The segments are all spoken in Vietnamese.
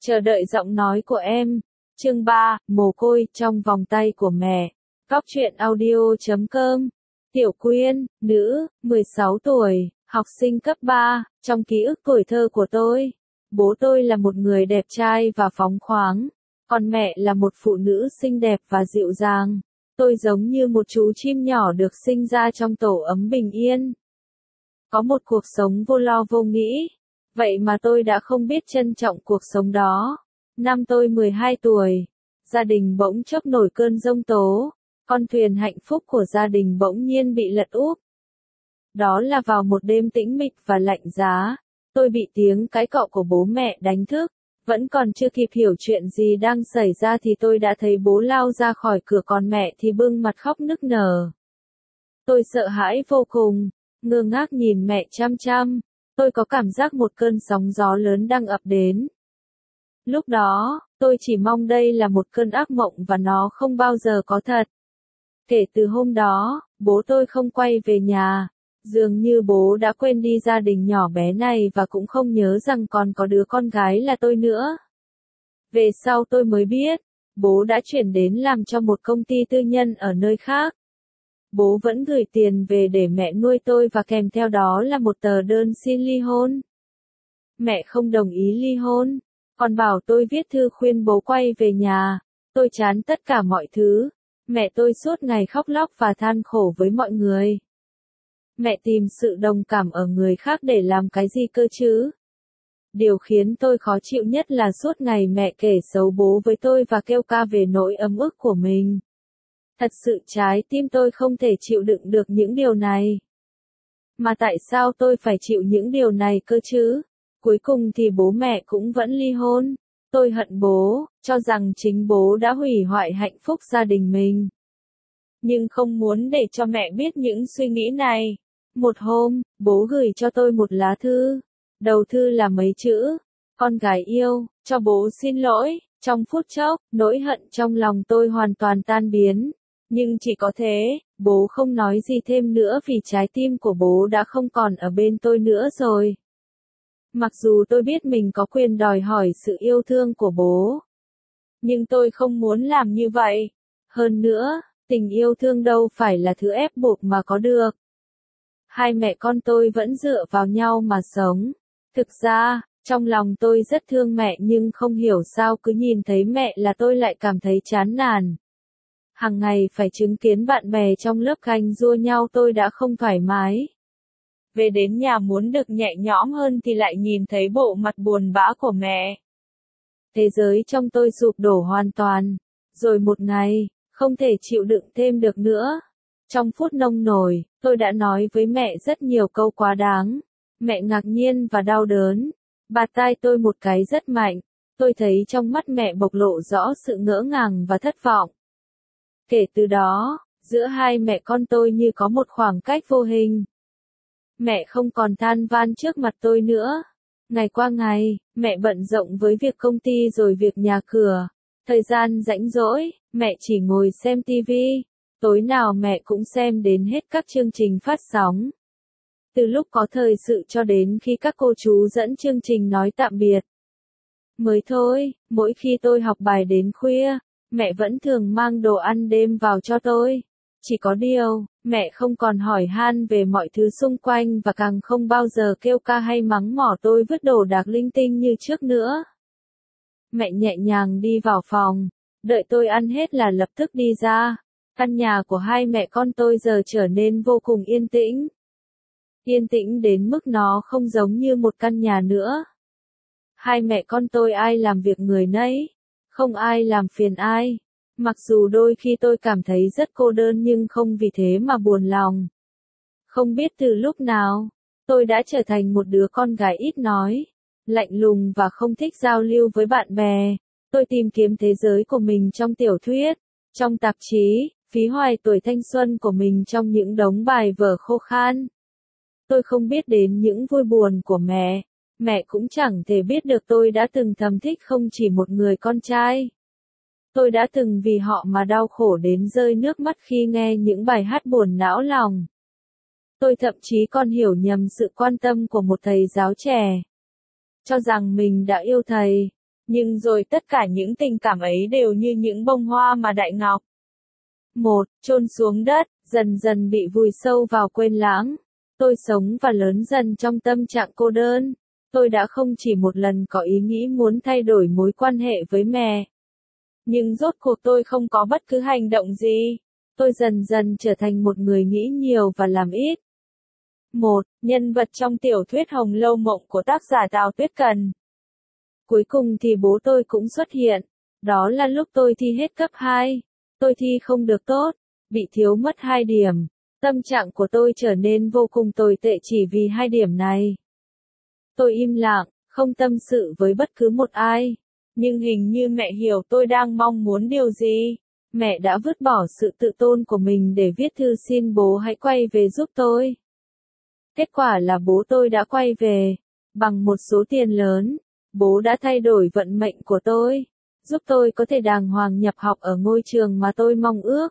Chờ đợi giọng nói của em. Chương 3, mồ côi trong vòng tay của mẹ. Góc truyện audio.com. Tiểu Quyên, nữ, 16 tuổi, học sinh cấp 3, trong ký ức tuổi thơ của tôi. Bố tôi là một người đẹp trai và phóng khoáng, còn mẹ là một phụ nữ xinh đẹp và dịu dàng. Tôi giống như một chú chim nhỏ được sinh ra trong tổ ấm bình yên. Có một cuộc sống vô lo vô nghĩ. Vậy mà tôi đã không biết trân trọng cuộc sống đó. Năm tôi 12 tuổi, gia đình bỗng chốc nổi cơn giông tố, con thuyền hạnh phúc của gia đình bỗng nhiên bị lật úp. Đó là vào một đêm tĩnh mịch và lạnh giá, tôi bị tiếng cãi cọ của bố mẹ đánh thức. Vẫn còn chưa kịp hiểu chuyện gì đang xảy ra thì tôi đã thấy bố lao ra khỏi cửa, còn mẹ thì bưng mặt khóc nức nở. Tôi sợ hãi vô cùng, ngơ ngác nhìn mẹ chăm chăm. Tôi có cảm giác một cơn sóng gió lớn đang ập đến. Lúc đó, tôi chỉ mong đây là một cơn ác mộng và nó không bao giờ có thật. Kể từ hôm đó, bố tôi không quay về nhà. Dường như bố đã quên đi gia đình nhỏ bé này và cũng không nhớ rằng còn có đứa con gái là tôi nữa. Về sau tôi mới biết, bố đã chuyển đến làm cho một công ty tư nhân ở nơi khác. Bố vẫn gửi tiền về để mẹ nuôi tôi và kèm theo đó là một tờ đơn xin ly hôn. Mẹ không đồng ý ly hôn, còn bảo tôi viết thư khuyên bố quay về nhà. Tôi chán tất cả mọi thứ. Mẹ tôi suốt ngày khóc lóc và than khổ với mọi người. Mẹ tìm sự đồng cảm ở người khác để làm cái gì cơ chứ? Điều khiến tôi khó chịu nhất là suốt ngày mẹ kể xấu bố với tôi và kêu ca về nỗi ấm ức của mình. Thật sự trái tim tôi không thể chịu đựng được những điều này. Mà tại sao tôi phải chịu những điều này cơ chứ? Cuối cùng thì bố mẹ cũng vẫn ly hôn. Tôi hận bố, cho rằng chính bố đã hủy hoại hạnh phúc gia đình mình. Nhưng không muốn để cho mẹ biết những suy nghĩ này. Một hôm, bố gửi cho tôi một lá thư. Đầu thư là mấy chữ: con gái yêu, cho bố xin lỗi. Trong phút chốc, nỗi hận trong lòng tôi hoàn toàn tan biến. Nhưng chỉ có thế, bố không nói gì thêm nữa vì trái tim của bố đã không còn ở bên tôi nữa rồi. Mặc dù tôi biết mình có quyền đòi hỏi sự yêu thương của bố, nhưng tôi không muốn làm như vậy. Hơn nữa, tình yêu thương đâu phải là thứ ép buộc mà có được. Hai mẹ con tôi vẫn dựa vào nhau mà sống. Thực ra, trong lòng tôi rất thương mẹ nhưng không hiểu sao cứ nhìn thấy mẹ là tôi lại cảm thấy chán nản. Hàng ngày phải chứng kiến bạn bè trong lớp ganh đua nhau tôi đã không thoải mái. Về đến nhà muốn được nhẹ nhõm hơn thì lại nhìn thấy bộ mặt buồn bã của mẹ. Thế giới trong tôi sụp đổ hoàn toàn. Rồi một ngày, không thể chịu đựng thêm được nữa. Trong phút nông nổi, tôi đã nói với mẹ rất nhiều câu quá đáng. Mẹ ngạc nhiên và đau đớn. Bạt tai tôi một cái rất mạnh. Tôi thấy trong mắt mẹ bộc lộ rõ sự ngỡ ngàng và thất vọng. Kể từ đó, giữa hai mẹ con tôi như có một khoảng cách vô hình. Mẹ không còn than van trước mặt tôi nữa. Ngày qua ngày, mẹ bận rộn với việc công ty rồi việc nhà cửa. Thời gian rảnh rỗi, mẹ chỉ ngồi xem tivi. Tối nào mẹ cũng xem đến hết các chương trình phát sóng. Từ lúc có thời sự cho đến khi các cô chú dẫn chương trình nói tạm biệt. Mới thôi, mỗi khi tôi học bài đến khuya, mẹ vẫn thường mang đồ ăn đêm vào cho tôi. Chỉ có điều, mẹ không còn hỏi han về mọi thứ xung quanh và càng không bao giờ kêu ca hay mắng mỏ tôi vứt đồ đạc linh tinh như trước nữa. Mẹ nhẹ nhàng đi vào phòng, đợi tôi ăn hết là lập tức đi ra. Căn nhà của hai mẹ con tôi giờ trở nên vô cùng yên tĩnh. Yên tĩnh đến mức nó không giống như một căn nhà nữa. Hai mẹ con tôi ai làm việc người nấy, không ai làm phiền ai. Mặc dù đôi khi tôi cảm thấy rất cô đơn nhưng không vì thế mà buồn lòng. Không biết từ lúc nào, tôi đã trở thành một đứa con gái ít nói, lạnh lùng và không thích giao lưu với bạn bè. Tôi tìm kiếm thế giới của mình trong tiểu thuyết, trong tạp chí, phí hoài tuổi thanh xuân của mình trong những đống bài vở khô khan. Tôi không biết đến những vui buồn của mẹ. Mẹ cũng chẳng thể biết được tôi đã từng thầm thích không chỉ một người con trai. Tôi đã từng vì họ mà đau khổ đến rơi nước mắt khi nghe những bài hát buồn não lòng. Tôi thậm chí còn hiểu nhầm sự quan tâm của một thầy giáo trẻ. Cho rằng mình đã yêu thầy. Nhưng rồi tất cả những tình cảm ấy đều như những bông hoa mà Đại Ngọc một chôn xuống đất, dần dần bị vùi sâu vào quên lãng. Tôi sống và lớn dần trong tâm trạng cô đơn. Tôi đã không chỉ một lần có ý nghĩ muốn thay đổi mối quan hệ với mẹ. Nhưng rốt cuộc tôi không có bất cứ hành động gì. Tôi dần dần trở thành một người nghĩ nhiều và làm ít. Một nhân vật trong tiểu thuyết Hồng Lâu Mộng của tác giả Tào Tuyết Cần. Cuối cùng thì bố tôi cũng xuất hiện. Đó là lúc tôi thi hết cấp 2. Tôi thi không được tốt, bị thiếu mất 2 điểm. Tâm trạng của tôi trở nên vô cùng tồi tệ chỉ vì 2 điểm này. Tôi im lặng, không tâm sự với bất cứ một ai. Nhưng hình như mẹ hiểu tôi đang mong muốn điều gì. Mẹ đã vứt bỏ sự tự tôn của mình để viết thư xin bố hãy quay về giúp tôi. Kết quả là bố tôi đã quay về. Bằng một số tiền lớn, bố đã thay đổi vận mệnh của tôi, giúp tôi có thể đàng hoàng nhập học ở ngôi trường mà tôi mong ước.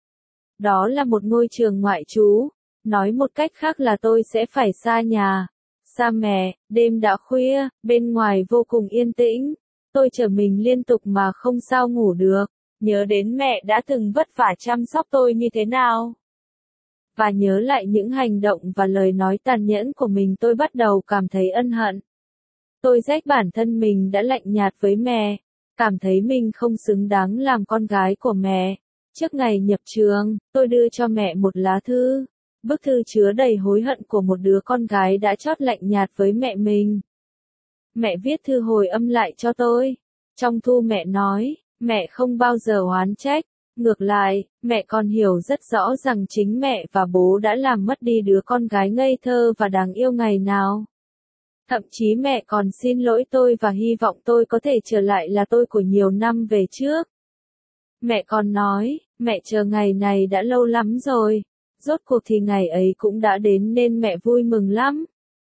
Đó là một ngôi trường ngoại trú. Nói một cách khác là tôi sẽ phải xa nhà, xa mẹ. Đêm đã khuya, bên ngoài vô cùng yên tĩnh. Tôi trở mình liên tục mà không sao ngủ được. Nhớ đến mẹ đã từng vất vả chăm sóc tôi như thế nào. Và nhớ lại những hành động và lời nói tàn nhẫn của mình, tôi bắt đầu cảm thấy ân hận. Tôi trách bản thân mình đã lạnh nhạt với mẹ, cảm thấy mình không xứng đáng làm con gái của mẹ. Trước ngày nhập trường, tôi đưa cho mẹ một lá thư. Bức thư chứa đầy hối hận của một đứa con gái đã chót lạnh nhạt với mẹ mình. Mẹ viết thư hồi âm lại cho tôi. Trong thư mẹ nói, mẹ không bao giờ oán trách. Ngược lại, mẹ còn hiểu rất rõ rằng chính mẹ và bố đã làm mất đi đứa con gái ngây thơ và đáng yêu ngày nào. Thậm chí mẹ còn xin lỗi tôi và hy vọng tôi có thể trở lại là tôi của nhiều năm về trước. Mẹ còn nói, mẹ chờ ngày này đã lâu lắm rồi. Rốt cuộc thì ngày ấy cũng đã đến nên mẹ vui mừng lắm.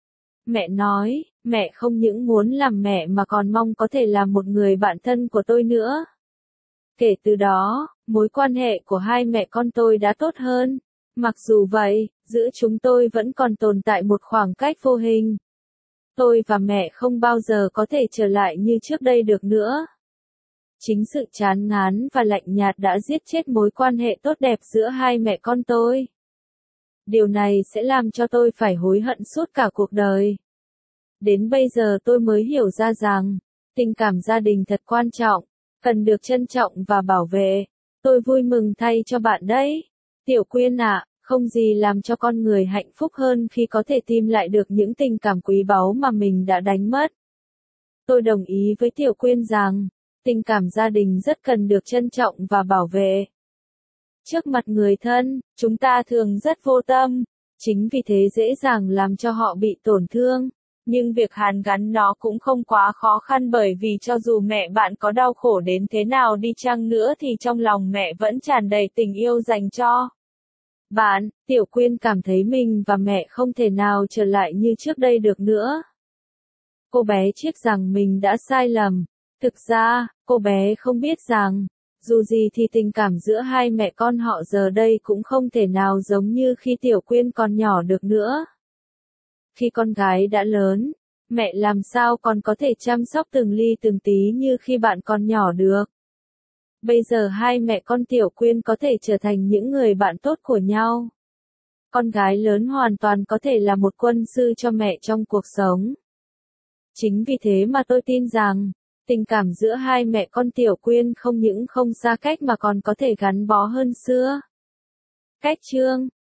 Mẹ nói, mẹ không những muốn làm mẹ mà còn mong có thể là một người bạn thân của tôi nữa. Kể từ đó, mối quan hệ của hai mẹ con tôi đã tốt hơn. Mặc dù vậy, giữa chúng tôi vẫn còn tồn tại một khoảng cách vô hình. Tôi và mẹ không bao giờ có thể trở lại như trước đây được nữa. Chính sự chán ngán và lạnh nhạt đã giết chết mối quan hệ tốt đẹp giữa hai mẹ con tôi. Điều này sẽ làm cho tôi phải hối hận suốt cả cuộc đời. Đến bây giờ tôi mới hiểu ra rằng, tình cảm gia đình thật quan trọng, cần được trân trọng và bảo vệ. Tôi vui mừng thay cho bạn đấy. Tiểu Quyên ạ, không gì làm cho con người hạnh phúc hơn khi có thể tìm lại được những tình cảm quý báu mà mình đã đánh mất. Tôi đồng ý với Tiểu Quyên rằng, tình cảm gia đình rất cần được trân trọng và bảo vệ. Trước mặt người thân, chúng ta thường rất vô tâm, chính vì thế dễ dàng làm cho họ bị tổn thương. Nhưng việc hàn gắn nó cũng không quá khó khăn, bởi vì cho dù mẹ bạn có đau khổ đến thế nào đi chăng nữa thì trong lòng mẹ vẫn tràn đầy tình yêu dành cho bạn. Tiểu Quyên cảm thấy mình và mẹ không thể nào trở lại như trước đây được nữa. Cô bé tiếc rằng mình đã sai lầm. Thực ra, cô bé không biết rằng, dù gì thì tình cảm giữa hai mẹ con họ giờ đây cũng không thể nào giống như khi Tiểu Quyên còn nhỏ được nữa. Khi con gái đã lớn, mẹ làm sao còn có thể chăm sóc từng ly từng tí như khi bạn còn nhỏ được. Bây giờ hai mẹ con Tiểu Quyên có thể trở thành những người bạn tốt của nhau. Con gái lớn hoàn toàn có thể là một quân sư cho mẹ trong cuộc sống. Chính vì thế mà tôi tin rằng, tình cảm giữa hai mẹ con Tiểu Quyên không những không xa cách mà còn có thể gắn bó hơn xưa. Cách chương